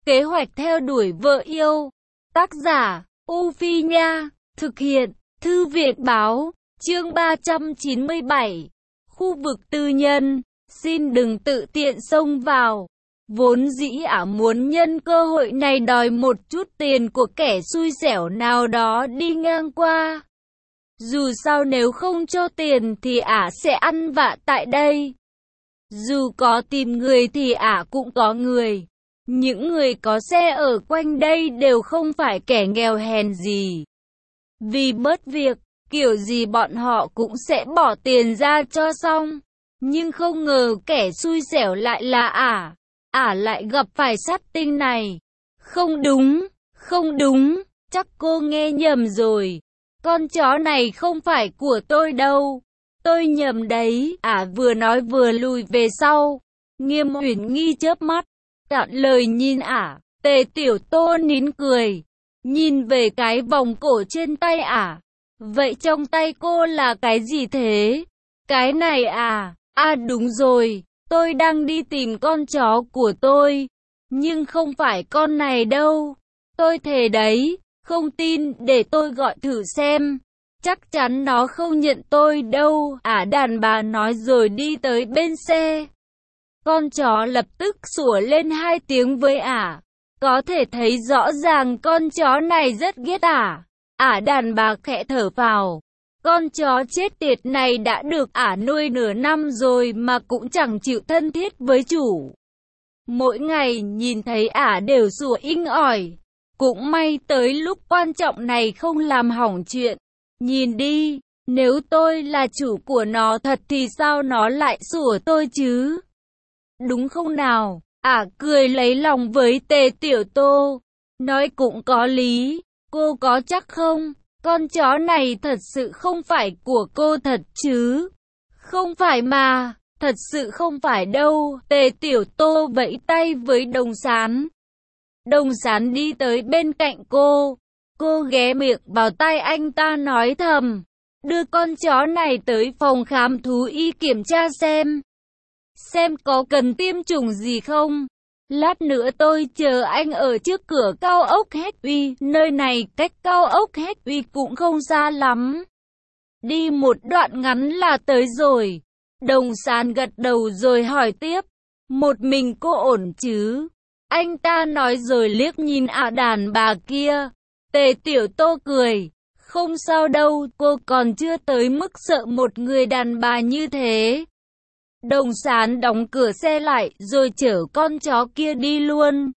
Kế hoạch theo đuổi vợ yêu. Tác giả, U Phi Nha. Thực hiện, Thư viện Báo. Chương 397. Khu vực tư nhân. Xin đừng tự tiện xông vào. Vốn dĩ muốn nhân cơ hội này đòi một chút tiền của kẻ xui xẻo nào đó đi ngang qua. Dù sao nếu không cho tiền thì sẽ ăn vạ tại đây. Dù có tìm người thì cũng có người. Những người có xe ở quanh đây đều không phải kẻ nghèo hèn gì. Vì bớt việc, kiểu gì bọn họ cũng sẽ bỏ tiền ra cho xong. Nhưng không ngờ kẻ xui xẻo lại là lại gặp phải sát tinh này. Không đúng, chắc cô nghe nhầm rồi. Con chó này không phải của tôi đâu. Tôi nhầm đấy. Vừa nói vừa lùi về sau. Nghiêm Uyển Nghi chớp mắt, cạn lời nhìn Tề Tiểu Tô nín cười, nhìn về cái vòng cổ trên tay Vậy trong tay cô là cái gì thế? Cái này đúng rồi, tôi đang đi tìm con chó của tôi. Nhưng không phải con này đâu. Tôi thề đấy, không tin để tôi gọi thử xem. Chắc chắn nó không nhận tôi đâu. Đàn bà nói rồi đi tới bên xe. Con chó lập tức sủa lên 2 tiếng với Có thể thấy rõ ràng con chó này rất ghét đàn bà khẽ thở phào. Con chó chết tiệt này đã được nuôi nửa năm rồi mà cũng chẳng chịu thân thiết với chủ. Mỗi ngày nhìn thấy đều sủa inh ỏi. Cũng may tới lúc quan trọng này không làm hỏng chuyện. Nhìn đi, nếu tôi là chủ của nó thật thì sao nó lại sủa tôi chứ? Đúng không nào? Cười lấy lòng với Tề Tiểu Tô. Nói cũng có lý. Cô có chắc không? Con chó này thật sự không phải của cô thật chứ? Không phải mà. Thật sự không phải đâu. Tề Tiểu Tô vẫy tay với Đồng Sán. Đồng Sán đi tới bên cạnh cô. Cô ghé miệng vào tai anh ta nói thầm. Đưa con chó này tới phòng khám thú y kiểm tra xem có cần tiêm chủng gì không. Lát nữa tôi chờ anh ở trước cửa cao ốc Hết Uy. Nơi này cách cao ốc Hết Uy cũng không xa lắm. Đi một đoạn ngắn là tới rồi. Đồng Sán gật đầu rồi hỏi tiếp. Một mình cô ổn chứ? Anh ta nói rồi liếc nhìn đàn bà kia. Tề Tiểu Tô cười. Không sao đâu, cô còn chưa tới mức sợ một người đàn bà như thế. Đồng Sán đóng cửa xe lại rồi chở con chó kia đi luôn.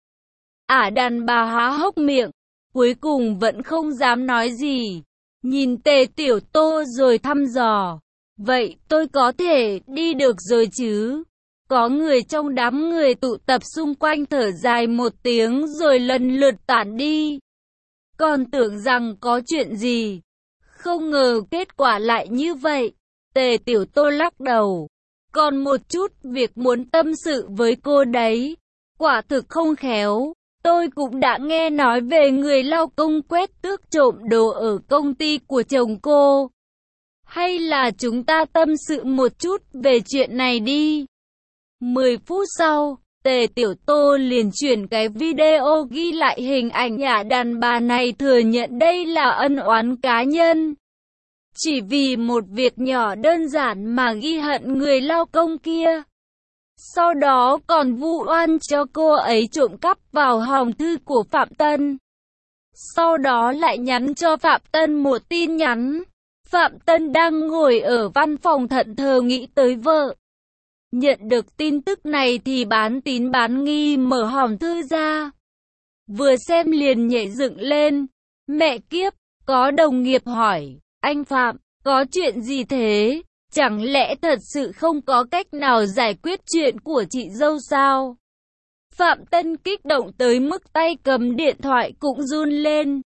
Đàn bà há hốc miệng, cuối cùng vẫn không dám nói gì. Nhìn Tề Tiểu Tô rồi thăm dò. Vậy tôi có thể đi được rồi chứ? Có người trong đám người tụ tập xung quanh thở dài một tiếng rồi lần lượt tản đi. Còn tưởng rằng có chuyện gì. Không ngờ kết quả lại như vậy. Tề Tiểu Tô lắc đầu. Còn một chút việc muốn tâm sự với cô đấy. Quả thực không khéo. Tôi cũng đã nghe nói về người lao công quét tước trộm đồ ở công ty của chồng cô. Hay là chúng ta tâm sự một chút về chuyện này đi. 10 phút sau, Tề Tiểu Tô liền chuyển cái video ghi lại hình ảnh đàn bà này thừa nhận đây là ân oán cá nhân. Chỉ vì một việc nhỏ đơn giản mà ghi hận người lao công kia. Sau đó còn vu oan cho cô ấy trộm cắp vào hòm thư của Phạm Tân. Sau đó lại nhắn cho Phạm Tân một tin nhắn. Phạm Tân đang ngồi ở văn phòng thẫn thờ nghĩ tới vợ. Nhận được tin tức này thì bán tín bán nghi mở hòm thư ra. Vừa xem liền nhảy dựng lên. Mẹ kiếp, có đồng nghiệp hỏi. Anh Phạm, có chuyện gì thế? Chẳng lẽ thật sự không có cách nào giải quyết chuyện của chị dâu sao? Phạm Tân kích động tới mức tay cầm điện thoại cũng run lên.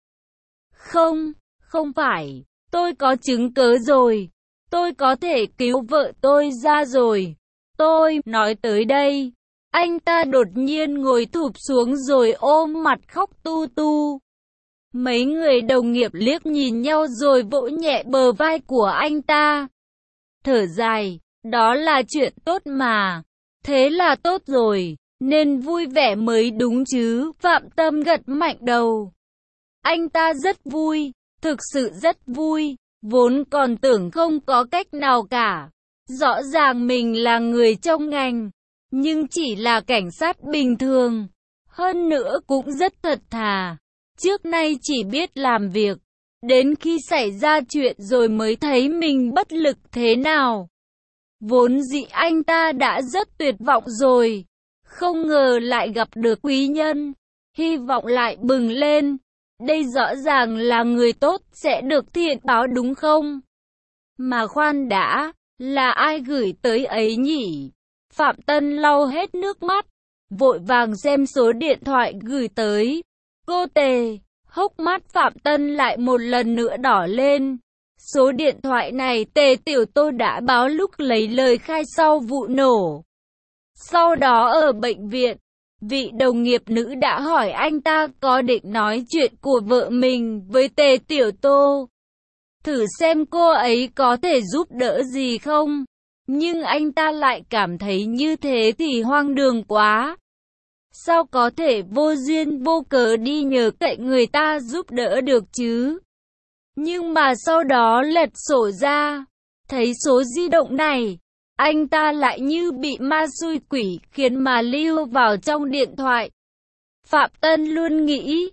Không phải, tôi có chứng cớ rồi. Tôi có thể cứu vợ tôi ra rồi. Tôi nói tới đây. Anh ta đột nhiên ngồi thụp xuống rồi ôm mặt khóc tu tu. Mấy người đồng nghiệp liếc nhìn nhau rồi vỗ nhẹ bờ vai của anh ta. Thở dài, đó là chuyện tốt mà. Thế là tốt rồi. nên vui vẻ mới đúng chứ. Phạm Tâm gật mạnh đầu. Anh ta rất vui, thực sự rất vui, vốn còn tưởng không có cách nào cả. Rõ ràng mình là người trong ngành, nhưng chỉ là cảnh sát bình thường. Hơn nữa cũng rất thật thà. Trước nay chỉ biết làm việc, đến khi xảy ra chuyện rồi mới thấy mình bất lực thế nào. Vốn dĩ anh ta đã rất tuyệt vọng rồi, không ngờ lại gặp được quý nhân, hy vọng lại bừng lên. Đây rõ ràng là người tốt sẽ được thiện báo đúng không? Mà khoan đã, là ai gửi tới ấy nhỉ? Phạm Tân lau hết nước mắt, vội vàng xem số điện thoại gửi tới. Cô Tề, hốc mắt Phạm Tân lại một lần nữa đỏ lên. Số điện thoại này Tề Tiểu Tô đã báo lúc lấy lời khai sau vụ nổ. Sau đó ở bệnh viện, vị đồng nghiệp nữ đã hỏi anh ta có định nói chuyện của vợ mình với Tề Tiểu Tô. Thử xem cô ấy có thể giúp đỡ gì không. Nhưng anh ta lại cảm thấy như thế thì hoang đường quá. Sao có thể vô duyên vô cớ đi nhờ cậy người ta giúp đỡ được chứ? Nhưng mà sau đó lật sổ ra, thấy số di động này, anh ta lại như bị ma xui quỷ khiến mà lưu vào trong điện thoại. Phạm Tân luôn nghĩ,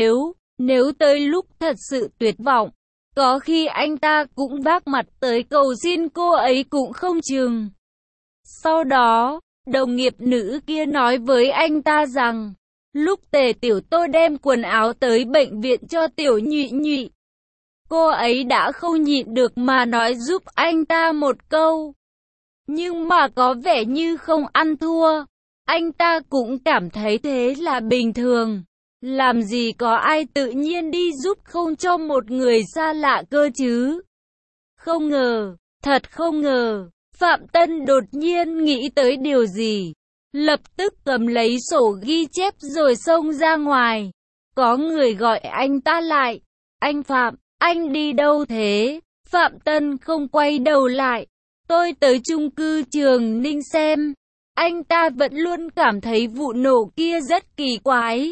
nếu tới lúc thật sự tuyệt vọng, có khi anh ta cũng vác mặt tới cầu xin cô ấy cũng không chừng. Sau đó, đồng nghiệp nữ kia nói với anh ta rằng, lúc Tề Tiểu Tô đem quần áo tới bệnh viện cho Tiểu Nhụy Nhụy, cô ấy đã không nhịn được mà nói giúp anh ta một câu. Nhưng mà có vẻ như không ăn thua, anh ta cũng cảm thấy thế là bình thường. Làm gì có ai tự nhiên đi giúp không cho một người xa lạ cơ chứ? Không ngờ, thật không ngờ, Phạm Tân đột nhiên nghĩ tới điều gì. Lập tức cầm lấy sổ ghi chép rồi xông ra ngoài. Có người gọi anh ta lại. Anh Phạm, anh đi đâu thế? Phạm Tân không quay đầu lại. Tôi tới chung cư Trường Ninh xem. Anh ta vẫn luôn cảm thấy vụ nổ kia rất kỳ quái,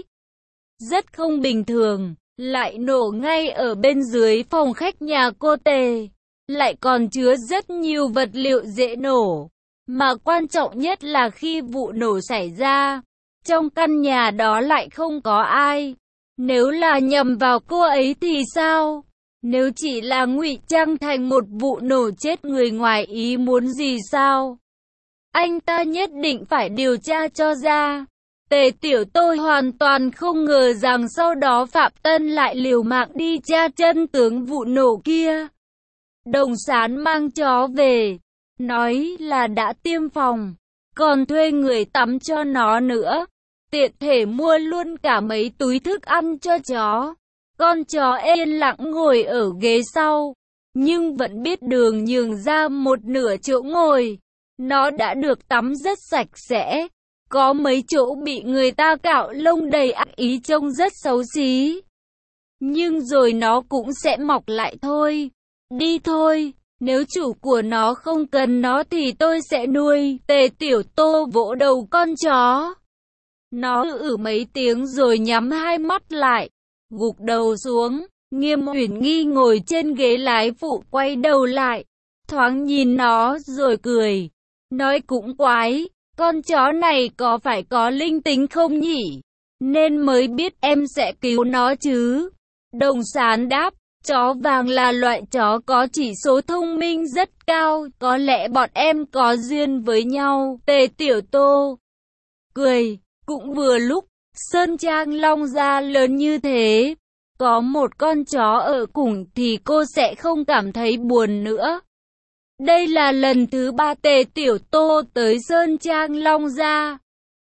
rất không bình thường, lại nổ ngay ở bên dưới phòng khách nhà cô Tề, lại còn chứa rất nhiều vật liệu dễ nổ. Mà quan trọng nhất là khi vụ nổ xảy ra, trong căn nhà đó lại không có ai. Nếu là nhầm vào cô ấy thì sao? Nếu chỉ là ngụy trang thành một vụ nổ chết người ngoài ý muốn gì sao? Anh ta nhất định phải điều tra cho ra. Tề Tiểu Tô hoàn toàn không ngờ rằng sau đó Phạm Tân lại liều mạng đi tra chân tướng vụ nổ kia. Đồng Sán mang chó về, nói là đã tiêm phòng, còn thuê người tắm cho nó nữa. Tiện thể mua luôn cả mấy túi thức ăn cho chó. Con chó yên lặng ngồi ở ghế sau, nhưng vẫn biết đường nhường ra một nửa chỗ ngồi. Nó đã được tắm rất sạch sẽ. Có mấy chỗ bị người ta cạo lông đầy ác ý trông rất xấu xí. Nhưng rồi nó cũng sẽ mọc lại thôi. Đi thôi, nếu chủ của nó không cần nó thì tôi sẽ nuôi. Tề Tiểu Tô vỗ đầu con chó. Nó mấy tiếng rồi nhắm hai mắt lại, gục đầu xuống. Nghiêm Uyển Nghi ngồi trên ghế lái phụ quay đầu lại, thoáng nhìn nó rồi cười. Nói cũng quái. Con chó này có phải có linh tính không nhỉ? Nên mới biết em sẽ cứu nó chứ. Đồng Sán đáp, chó vàng là loại chó có chỉ số thông minh rất cao. Có lẽ bọn em có duyên với nhau. Tề Tiểu Tô cười, cũng vừa lúc, Sơn Trang Long Gia lớn như thế. Có một con chó ở cùng thì cô sẽ không cảm thấy buồn nữa. Đây là lần thứ 3 Tề Tiểu Tô tới Sơn Trang Long Gia.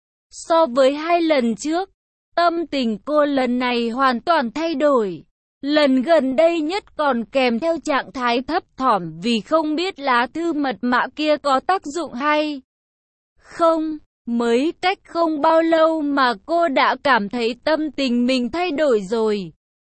So với 2 lần trước, tâm tình cô lần này hoàn toàn thay đổi. Lần gần đây nhất còn kèm theo trạng thái thấp thỏm vì không biết lá thư mật mã kia có tác dụng hay không. Mới cách không bao lâu mà cô đã cảm thấy tâm tình mình thay đổi rồi.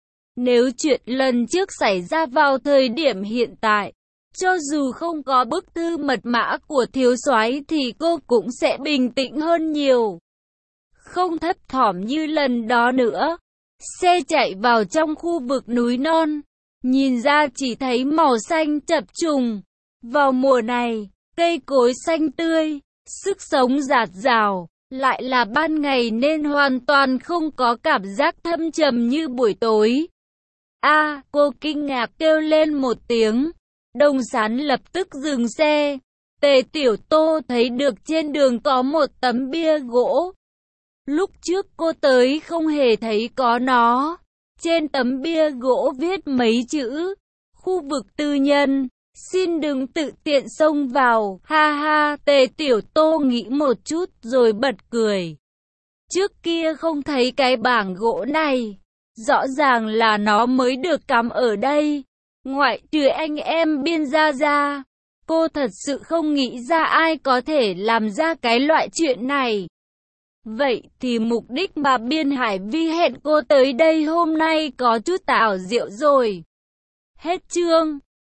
Nếu chuyện lần trước xảy ra vào thời điểm hiện tại, cho dù không có bức thư mật mã của thiếu soái thì cô cũng sẽ bình tĩnh hơn nhiều. không thấp thỏm như lần đó nữa. Xe chạy vào trong khu vực núi non, nhìn ra chỉ thấy màu xanh chập trùng. Vào mùa này, cây cối xanh tươi, sức sống dạt dào, lại là ban ngày nên hoàn toàn không có cảm giác thâm trầm như buổi tối. Cô kinh ngạc kêu lên một tiếng. Đồng Sán lập tức dừng xe. Tề Tiểu Tô thấy được trên đường có một tấm bia gỗ. Lúc trước cô tới không hề thấy có nó. Trên tấm bia gỗ viết mấy chữ: khu vực tư nhân, xin đừng tự tiện xông vào. Ha ha, Tề Tiểu Tô nghĩ một chút rồi bật cười. Trước kia không thấy cái bảng gỗ này, rõ ràng là nó mới được cắm ở đây. Ngoại trừ anh em Biên Gia ra, cô thật sự không nghĩ ra ai có thể làm ra cái loại chuyện này. Vậy thì mục đích mà Biên Hải Vi hẹn cô tới đây hôm nay có chút ảo diệu rồi. Hết chương.